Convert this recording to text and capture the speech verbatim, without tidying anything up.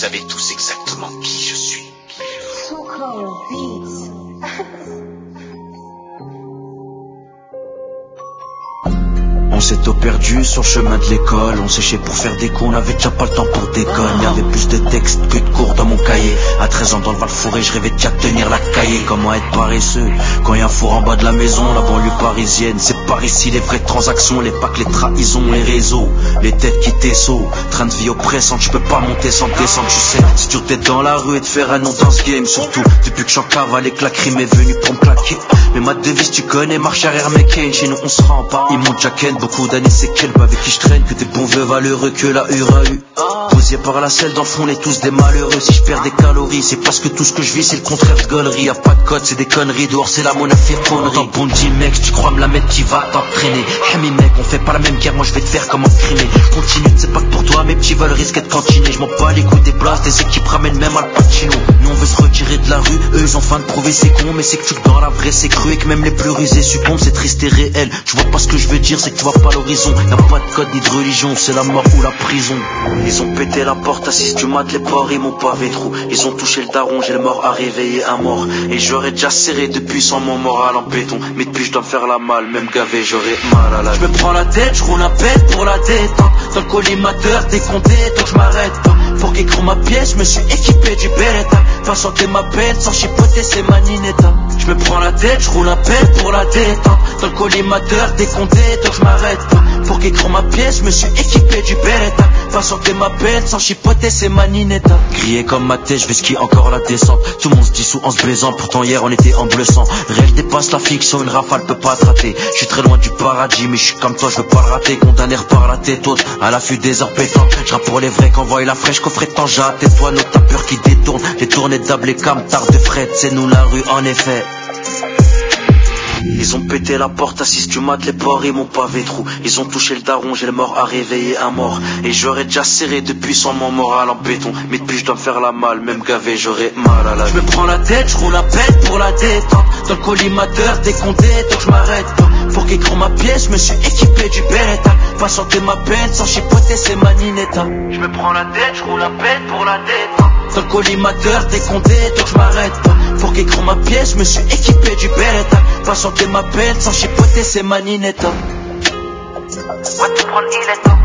savez tous exactement qui je suis. On s'est tout perdu sur le chemin de l'école. On séchait pour faire des coups, on avait déjà pas le temps pour déconner. Y'avait plus de textes que de cours dans mon cahier. À treize ans dans le Val Fouré, je rêvais déjà de tenir la cahier. Comment être paresseux quand y a un four en bas de la maison. La banlieue parisienne, c'est par ici les vraies transactions. Les packs, les trahisons, les réseaux, les têtes qui t'essautent. Train de vie oppressante, je peux pas monter sans descendre. Tu sais, c'est dur d'être dans la rue et de faire un nom dans ce game. Surtout depuis que j'en cavale et que la crime est venue pour me claquer. Mais ma devise tu connais, marche arrière McCain. Chez nous on se rend pas, ils m'ont déjà ken. Beaucoup d'années c'est quel avec qui je traîne. Que des bons vieux valeureux que la U R A U. Posé par la selle dans le fond, on est tous des malheureux. Si je perds des calories, c'est parce que tout ce que je vis c'est le contraire de gaulerie. Y'a pas de code, c'est des conneries. Dehors c'est la monnaie fait connerie. Dans bon dit mec, tu crois me la mettre qui va t'entraîner. Hami mec, on fait pas la même guerre, moi je vais te faire comme encrimer. Continue, c'est pas que pour toi, mes petits veulent risquer de cantiner. Je m'en bats les coups des places, des équipes ramènent même Al Pacino. Nous on veut se retirer de la rue, eux ils ont faim de prouver c'est con. Mais c'est que tu que dans la vraie c'est cru et que même les plus rusés succombent. C'est triste et réel, tu vois pas ce que je veux dire, c'est que tu vois pas l'horizon. Y'a pas de code ni de religion, c'est la mort ou la prison. Ils ont pété la porte à six du mat, les porcs ils m'ont pavé trou. Ils ont touché le daron, j'ai le mort à réveiller un mort. Et j'aurais déjà serré depuis sans mon moral en béton. Mais depuis je dois me faire la malle, même gavé j'aurais mal à la. Je me prends la tête, je roule un pète pour la détente. Dans le collimateur décompté, donc je m'arrête pas. Pour qu'écrire ma pièce, je me suis équipé du Beretta. Pas chanter ma peine sans chipoter, c'est ma ninetta. Je me prends la tête, je roule un pète pour la détente. Dans le collimateur décompté, donc je m'arrête pas. Pour qu'écrire ma pièce, je me suis équipé du Beretta. Pas chanter ma peine sans chipoter, c'est ma ninetta. Grillé comme ma tête, je vais skier encore la descente. Tout le monde se dissout en se baisant, pourtant hier on était en bleu sang. Le réel dépasse la fiction, une rafale peut pas te rater. Je suis très loin du paradis, mais je suis comme toi, je veux pas le rater. Condamné par la tête haute, à l'affût des heures pétantes. Je rappe pour les vrais qu'envoie la fraîche, coffret de temps j'attends. Toi nos tapeurs qui détournent, les tournées d'able et cam, tard de fret, c'est nous la rue en effet. Ils ont pété la porte à six du mat, les porcs ils m'ont pavé trou. Ils ont touché le daron, j'ai le mort à réveiller un mort. Et j'aurais déjà serré depuis sans mon moral en béton. Mais depuis je dois me faire la malle, même gavé j'aurais mal à la. Je me prends la tête, je roule un pète pour la détente. Dans le collimateur décompté, donc je m'arrête pas. Pour qu'écrire ma pièce, je me suis équipé du Beretta. Pas chanter ma peine sans chipoter, c'est ma ninetta. Je me prends la tête, je roule un pète pour la détente. Dans le collimateur décompté, donc je m'arrête pas. Pour qu'écrire ma pièce, je me suis équipé du Beretta. Pas chanter ma peine sans chipoter, c'est ma ninetta. Va te prendre, il est temps.